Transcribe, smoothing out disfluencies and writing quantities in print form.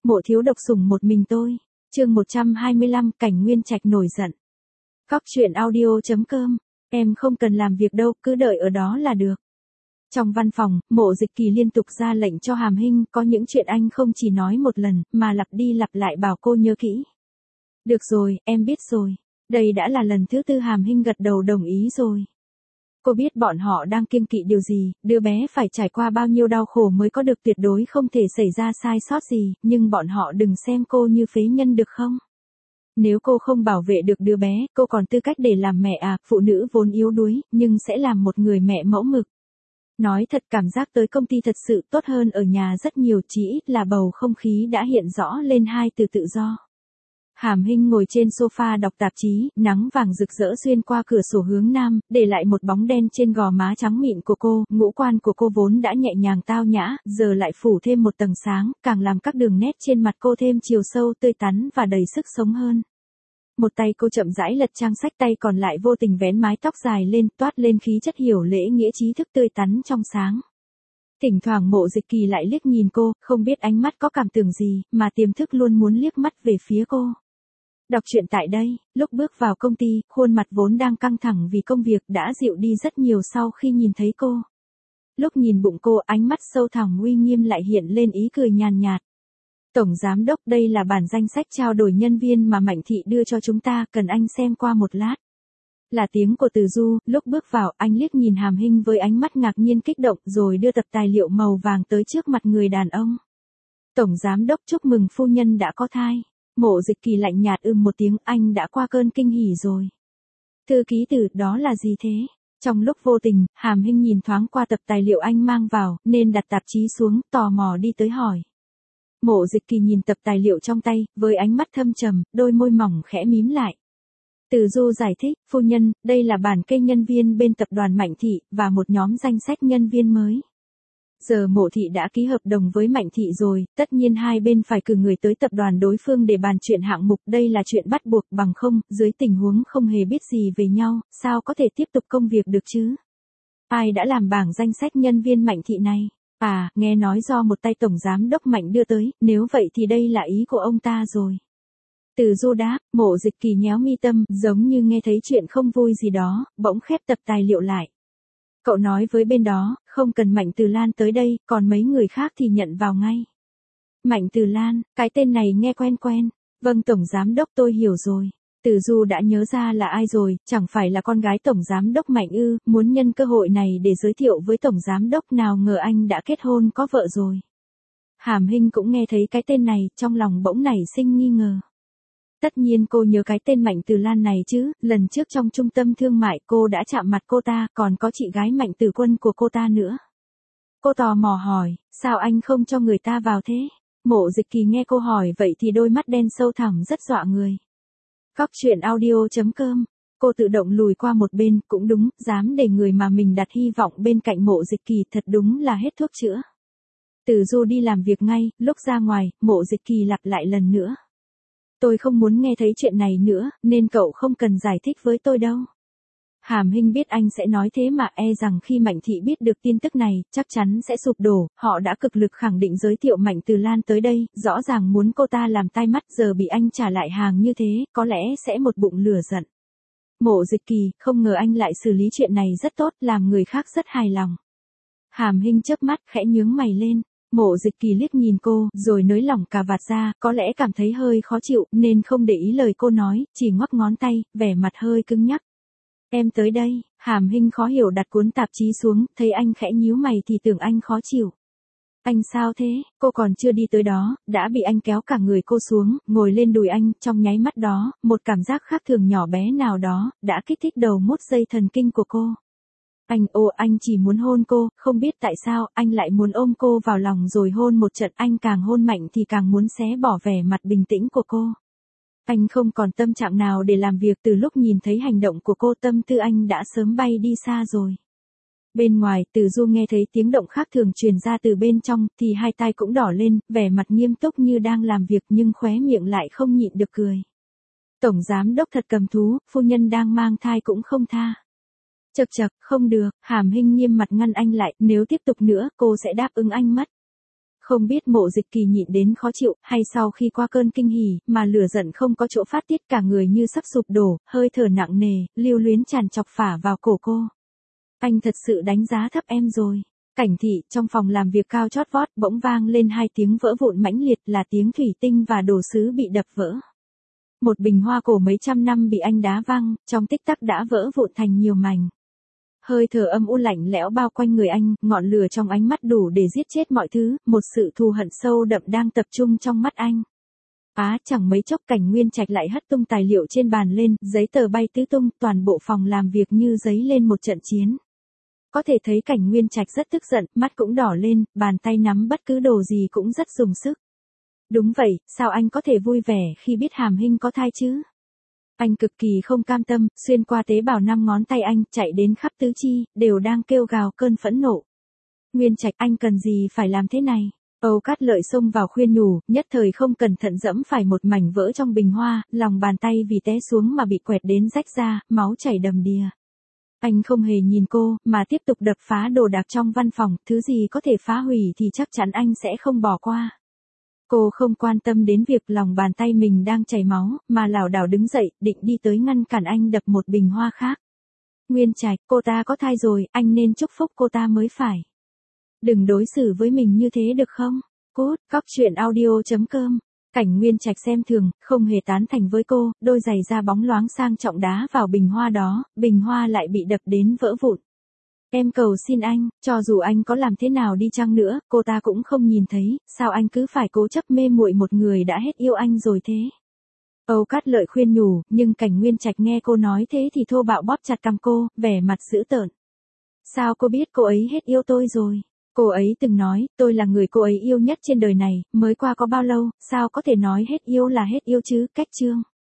Mộ thiếu độc sủng một mình tôi. Chương 125, Cảnh Nguyên Trạch nổi giận. Cóc truyện audio.com. Em không cần làm việc đâu, cứ đợi ở đó là được. Trong văn phòng, Mộ Dịch Kỳ liên tục ra lệnh cho Hàm Hinh, có những chuyện anh không chỉ nói một lần, mà lặp đi lặp lại bảo cô nhớ kỹ. Được rồi, em biết rồi. Đây đã là lần thứ tư Hàm Hinh gật đầu đồng ý rồi. Cô biết bọn họ đang kiêng kỵ điều gì, đứa bé phải trải qua bao nhiêu đau khổ mới có được, tuyệt đối không thể xảy ra sai sót gì, nhưng bọn họ đừng xem cô như phế nhân được không? Nếu cô không bảo vệ được đứa bé, cô còn tư cách để làm mẹ à? Phụ nữ vốn yếu đuối, nhưng sẽ làm một người mẹ mẫu mực. Nói thật, cảm giác tới công ty thật sự tốt hơn ở nhà rất nhiều, chỉ ít là bầu không khí đã hiện rõ lên hai từ tự do. Hàm Hinh ngồi trên sofa đọc tạp chí, nắng vàng rực rỡ xuyên qua cửa sổ hướng nam, để lại một bóng đen trên gò má trắng mịn của cô. Ngũ quan của cô vốn đã nhẹ nhàng tao nhã, giờ lại phủ thêm một tầng sáng, càng làm các đường nét trên mặt cô thêm chiều sâu, tươi tắn và đầy sức sống hơn. Một tay cô chậm rãi lật trang sách, tay còn lại vô tình vén mái tóc dài lên, toát lên khí chất hiểu lễ nghĩa trí thức tươi tắn trong sáng. Thỉnh thoảng Mộ Dịch Kỳ lại liếc nhìn cô, không biết ánh mắt có cảm tưởng gì, mà tiềm thức luôn muốn liếc mắt về phía cô. Đọc truyện tại đây, lúc bước vào công ty, khuôn mặt vốn đang căng thẳng vì công việc đã dịu đi rất nhiều sau khi nhìn thấy cô. Lúc nhìn bụng cô, ánh mắt sâu thẳm uy nghiêm lại hiện lên ý cười nhàn nhạt. Tổng Giám Đốc, đây là bản danh sách trao đổi nhân viên mà Mạnh Thị đưa cho chúng ta, cần anh xem qua một lát. Là tiếng của Từ Du. Lúc bước vào, anh liếc nhìn Hàm Hinh với ánh mắt ngạc nhiên kích động, rồi đưa tập tài liệu màu vàng tới trước mặt người đàn ông. Tổng Giám Đốc, chúc mừng phu nhân đã có thai. Mộ Dịch Kỳ lạnh nhạt một tiếng, anh đã qua cơn kinh hỉ rồi. Thư ký Từ, đó là gì thế? Trong lúc vô tình, Hàm Hinh nhìn thoáng qua tập tài liệu anh mang vào, nên đặt tạp chí xuống, tò mò đi tới hỏi. Mộ Dịch Kỳ nhìn tập tài liệu trong tay, với ánh mắt thâm trầm, đôi môi mỏng khẽ mím lại. Từ Du giải thích, phu nhân, đây là bản kê nhân viên bên tập đoàn Mạnh Thị, và một nhóm danh sách nhân viên mới. Giờ Mộ Thị đã ký hợp đồng với Mạnh Thị rồi, tất nhiên hai bên phải cử người tới tập đoàn đối phương để bàn chuyện hạng mục, đây là chuyện bắt buộc, bằng không, dưới tình huống không hề biết gì về nhau, sao có thể tiếp tục công việc được chứ? Ai đã làm bảng danh sách nhân viên Mạnh Thị này? À, nghe nói do một tay Tổng Giám Đốc Mạnh đưa tới, nếu vậy thì đây là ý của ông ta rồi. Từ Du đáp. Mộ Dịch Kỳ nhéo mi tâm, giống như nghe thấy chuyện không vui gì đó, bỗng khép tập tài liệu lại. Cậu nói với bên đó, không cần Mạnh Từ Lan tới đây, còn mấy người khác thì nhận vào ngay. Mạnh Từ Lan, cái tên này nghe quen quen. Vâng Tổng Giám Đốc, tôi hiểu rồi. Từ Du đã nhớ ra là ai rồi, chẳng phải là con gái Tổng Giám Đốc Mạnh ư? Muốn nhân cơ hội này để giới thiệu với Tổng Giám Đốc, nào ngờ anh đã kết hôn có vợ rồi. Hàm Hinh cũng nghe thấy cái tên này, trong lòng bỗng nảy sinh nghi ngờ. Tất nhiên cô nhớ cái tên Mạnh Từ Lan này chứ, lần trước trong trung tâm thương mại cô đã chạm mặt cô ta, còn có chị gái Mạnh Từ Quân của cô ta nữa. Cô tò mò hỏi, sao anh không cho người ta vào thế? Mộ Dịch Kỳ nghe cô hỏi vậy thì đôi mắt đen sâu thẳm rất dọa người. Cóc truyện audio.com. Cô tự động lùi qua một bên, cũng đúng, dám để người mà mình đặt hy vọng bên cạnh Mộ Dịch Kỳ, thật đúng là hết thuốc chữa. Từ Du đi làm việc ngay, lúc ra ngoài, Mộ Dịch Kỳ lặp lại lần nữa. Tôi không muốn nghe thấy chuyện này nữa, nên cậu không cần giải thích với tôi đâu. Hàm Hinh biết anh sẽ nói thế mà e rằng khi Mạnh Thị biết được tin tức này, chắc chắn sẽ sụp đổ, họ đã cực lực khẳng định giới thiệu Mạnh Từ Lan tới đây, rõ ràng muốn cô ta làm tai mắt, giờ bị anh trả lại hàng như thế, có lẽ sẽ một bụng lửa giận. Mộ Dịch Kỳ, không ngờ anh lại xử lý chuyện này rất tốt, làm người khác rất hài lòng. Hàm Hinh chớp mắt, khẽ nhướng mày lên. Mộ Dịch Kỳ liếc nhìn cô, rồi nới lỏng cà vạt ra, có lẽ cảm thấy hơi khó chịu, nên không để ý lời cô nói, chỉ ngoắc ngón tay, vẻ mặt hơi cứng nhắc. Em tới đây. Hàm Hinh khó hiểu đặt cuốn tạp chí xuống, thấy anh khẽ nhíu mày thì tưởng anh khó chịu. Anh sao thế? Cô còn chưa đi tới đó, đã bị anh kéo cả người cô xuống, ngồi lên đùi anh, trong nháy mắt đó, một cảm giác khác thường nhỏ bé nào đó, đã kích thích đầu mốt dây thần kinh của cô. Anh chỉ muốn hôn cô, không biết tại sao, anh lại muốn ôm cô vào lòng rồi hôn một trận, anh càng hôn mạnh thì càng muốn xé bỏ vẻ mặt bình tĩnh của cô. Anh không còn tâm trạng nào để làm việc, từ lúc nhìn thấy hành động của cô tâm tư anh đã sớm bay đi xa rồi. Bên ngoài, Từ Du nghe thấy tiếng động khác thường truyền ra từ bên trong, thì hai tai cũng đỏ lên, vẻ mặt nghiêm túc như đang làm việc nhưng khóe miệng lại không nhịn được cười. Tổng Giám Đốc thật cầm thú, phu nhân đang mang thai cũng không tha. Chậc chậc, không được, Hàm Hinh nghiêm mặt ngăn anh lại, nếu tiếp tục nữa, cô sẽ đáp ứng anh mất. Không biết Mộ Dịch Kỳ nhịn đến khó chịu, hay sau khi qua cơn kinh hỉ, mà lửa giận không có chỗ phát tiết, cả người như sắp sụp đổ, hơi thở nặng nề, lưu luyến tràn chọc phả vào cổ cô. Anh thật sự đánh giá thấp em rồi. Cảnh thị, trong phòng làm việc cao chót vót, bỗng vang lên hai tiếng vỡ vụn mãnh liệt, là tiếng thủy tinh và đồ sứ bị đập vỡ. Một bình hoa cổ mấy trăm năm bị anh đá văng, trong tích tắc đã vỡ vụn thành nhiều mảnh. Hơi thở âm u lạnh lẽo bao quanh người anh, ngọn lửa trong ánh mắt đủ để giết chết mọi thứ, một sự thù hận sâu đậm đang tập trung trong mắt anh. Chẳng mấy chốc Cảnh Nguyên Trạch lại hất tung tài liệu trên bàn lên, giấy tờ bay tứ tung, toàn bộ phòng làm việc như giấy lên một trận chiến. Có thể thấy Cảnh Nguyên Trạch rất tức giận, mắt cũng đỏ lên, bàn tay nắm bất cứ đồ gì cũng rất dùng sức. Đúng vậy, sao anh có thể vui vẻ khi biết Hàm Hinh có thai chứ? Anh cực kỳ không cam tâm, xuyên qua tế bào 5 ngón tay anh, chạy đến khắp tứ chi, đều đang kêu gào cơn phẫn nộ. Nguyên Trạch, anh cần gì phải làm thế này? Âu Cát Lợi xông vào khuyên nhủ, nhất thời không cẩn thận dẫm phải một mảnh vỡ trong bình hoa, lòng bàn tay vì té xuống mà bị quẹt đến rách ra, máu chảy đầm đìa. Anh không hề nhìn cô, mà tiếp tục đập phá đồ đạc trong văn phòng, thứ gì có thể phá hủy thì chắc chắn anh sẽ không bỏ qua. Cô không quan tâm đến việc lòng bàn tay mình đang chảy máu, mà lảo đảo đứng dậy, định đi tới ngăn cản anh đập một bình hoa khác. Nguyên Trạch, cô ta có thai rồi, anh nên chúc phúc cô ta mới phải. Đừng đối xử với mình như thế được không? Cốt, Cóc Truyện Audio.com. Cảnh Nguyên Trạch xem thường, không hề tán thành với cô, đôi giày da bóng loáng sang trọng đá vào bình hoa đó, bình hoa lại bị đập đến vỡ vụn. Em cầu xin anh, cho dù anh có làm thế nào đi chăng nữa, cô ta cũng không nhìn thấy, sao anh cứ phải cố chấp mê muội một người đã hết yêu anh rồi thế? Âu Cát Lợi khuyên nhủ, nhưng Cảnh Nguyên Trạch nghe cô nói thế thì thô bạo bóp chặt cằm cô, vẻ mặt dữ tợn. Sao cô biết cô ấy hết yêu tôi rồi? Cô ấy từng nói, tôi là người cô ấy yêu nhất trên đời này, mới qua có bao lâu, sao có thể nói hết yêu là hết yêu chứ, cách chương.